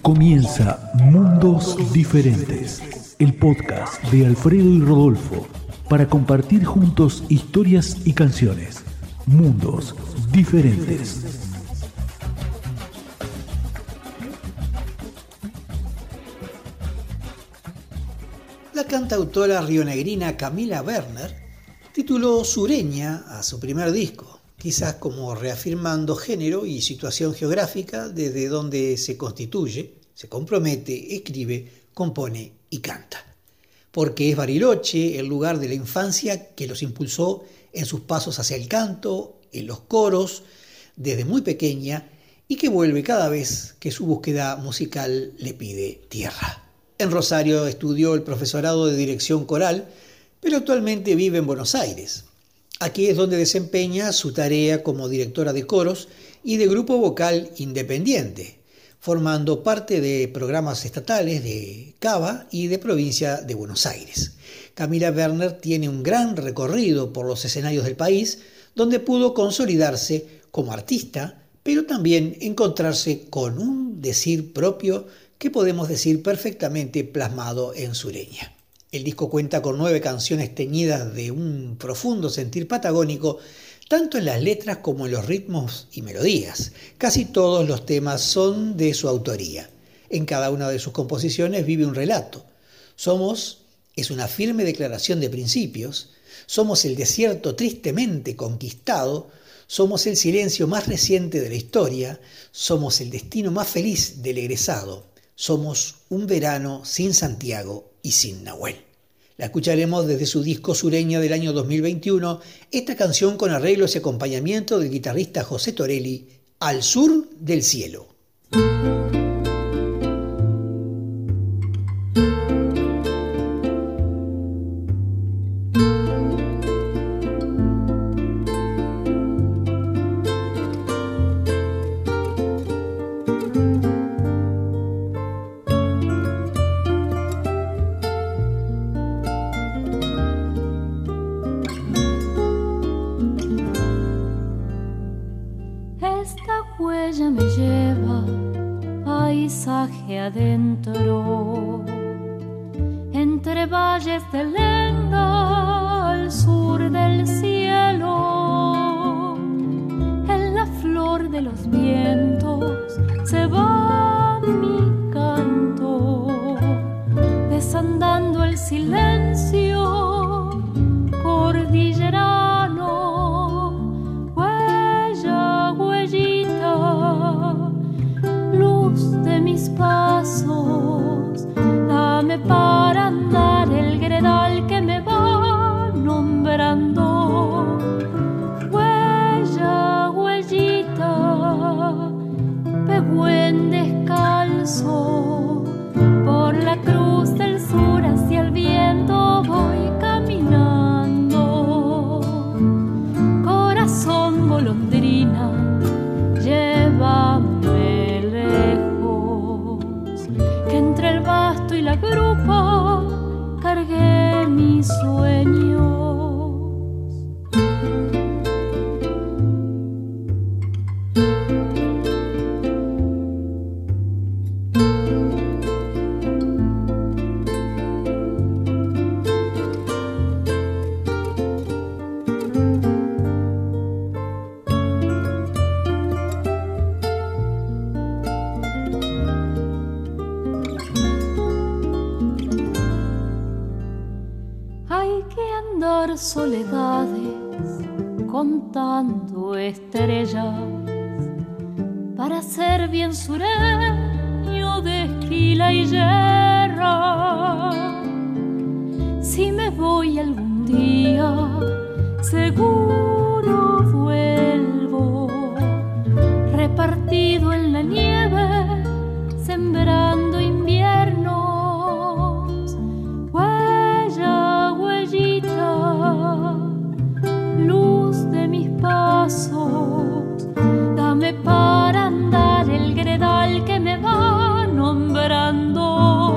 Comienza Mundos Diferentes, el podcast de Alfredo y Rodolfo, para compartir juntos historias y canciones. Mundos Diferentes. La cantautora rionegrina Camila Werner tituló Sureña a su primer disco, quizás como reafirmando género y situación geográfica desde donde se constituye, se compromete, escribe, compone y canta. Porque es Bariloche el lugar de la infancia que los impulsó en sus pasos hacia el canto, en los coros, desde muy pequeña, y que vuelve cada vez que su búsqueda musical le pide tierra. En Rosario estudió el profesorado de dirección coral, pero actualmente vive en Buenos Aires. Aquí es donde desempeña su tarea como directora de coros y de grupo vocal independiente, formando parte de programas estatales de Cava y de provincia de Buenos Aires. Camila Werner tiene un gran recorrido por los escenarios del país, donde pudo consolidarse como artista, pero también encontrarse con un decir propio que podemos decir perfectamente plasmado en Sureña. El disco cuenta con 9 canciones teñidas de un profundo sentir patagónico, tanto en las letras como en los ritmos y melodías. Casi todos los temas son de su autoría. En cada una de sus composiciones vive un relato. Somos es una firme declaración de principios. Somos el desierto tristemente conquistado. Somos el silencio más reciente de la historia. Somos el destino más feliz del egresado. Somos un verano sin Santiago y sin Nahuel. La escucharemos desde su disco Sureña del año 2021, esta canción con arreglos y acompañamiento del guitarrista José Torelli, Al sur del cielo. Adentro, entre valles de lenga al sur del cielo, en la flor de los vientos se va mi canto, desandando el silencio cordillerano, huella, huellita, luz de mis pasos, dame para andar el gredal que me va nombrando. Huella, huellita, pegüen descalzo, por la cruz del sur hacia el viento voy caminando. Corazón golondrina, llévame lejos, que entre el basto y la grupa cargué mis sueños. Soledades contando estrellas para ser bien sureño de esquila y yerra. Si me voy algún día, seguro vuelvo, repartido en la nieve, sembrando inviernos. Huella, huellita, luz de mis pasos, dame para andar el gredal que me va nombrando.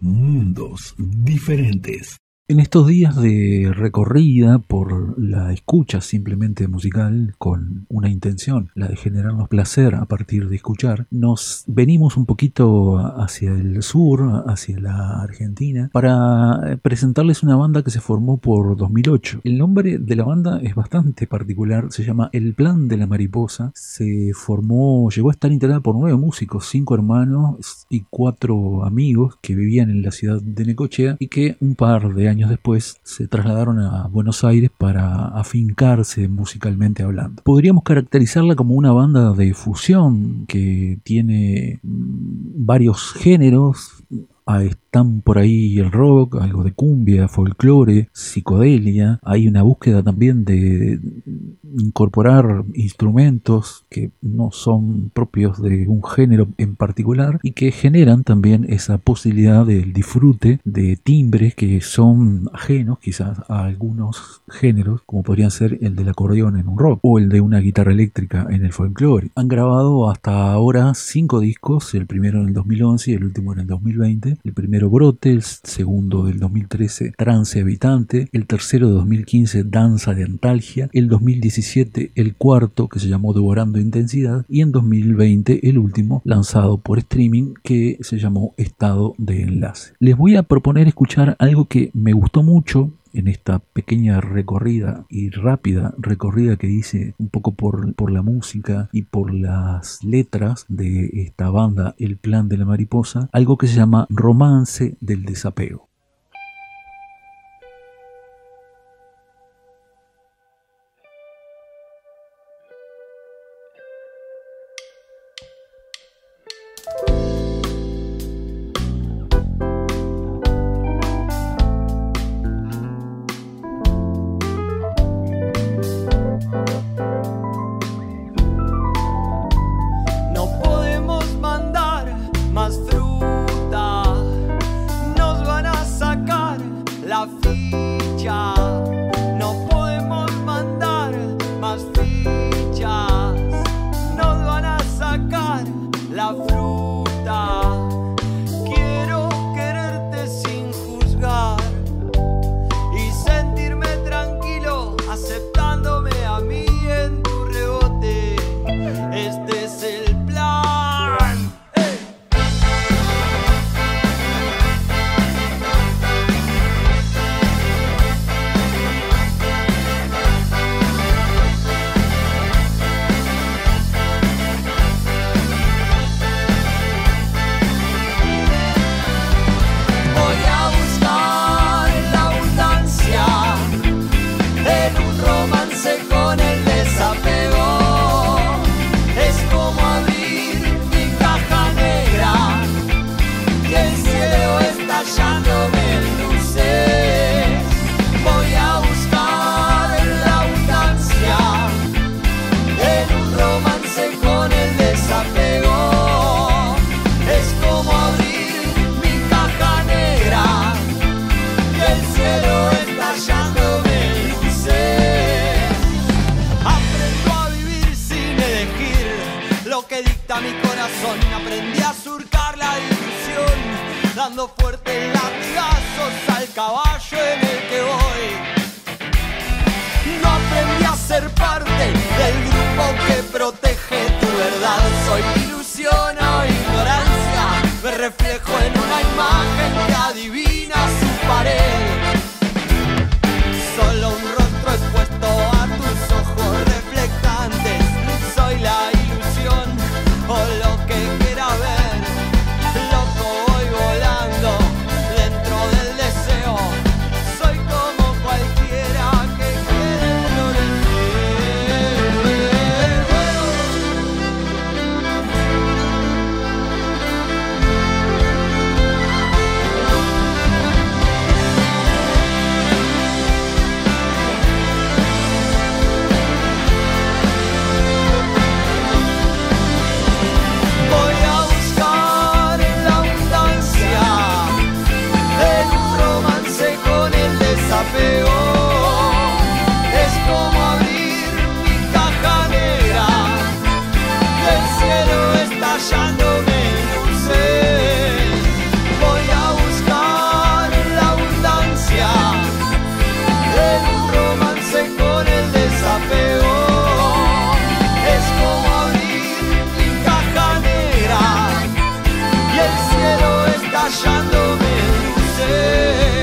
Mundos diferentes. En estos días de recorrida por la escucha simplemente musical con una intención, la de generarnos placer a partir de escuchar, nos venimos un poquito hacia el sur, hacia la Argentina, para presentarles una banda que se formó por 2008. El nombre de la banda es bastante particular, se llama El Plan de la Mariposa. Se formó, llegó a estar integrada por 9 músicos, 5 hermanos y 4 amigos que vivían en la ciudad de Necochea y que un par de años después se trasladaron a Buenos Aires para afincarse musicalmente hablando. Podríamos caracterizarla como una banda de fusión que tiene varios géneros. Están por ahí el rock, algo de cumbia, folclore, psicodelia. Hay una búsqueda también de incorporar instrumentos que no son propios de un género en particular y que generan también esa posibilidad del disfrute de timbres que son ajenos quizás a algunos géneros, como podrían ser el del acordeón en un rock o el de una guitarra eléctrica en el folclore. Han grabado hasta ahora 5 discos, el primero en el 2011 y el último en el 2020. El primero Brote, el segundo del 2013 Trance Habitante, el tercero de 2015 Danza de Antalgia, el 2017 el cuarto que se llamó Devorando Intensidad y en 2020 el último lanzado por streaming que se llamó Estado de Enlace. Les voy a proponer escuchar algo que me gustó mucho en esta pequeña recorrida y rápida recorrida que hice un poco por la música y por las letras de esta banda El Plan de la Mariposa, algo que se llama Romance del Desapego. callándome mi ser.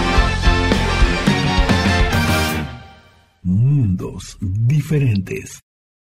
Mundos diferentes.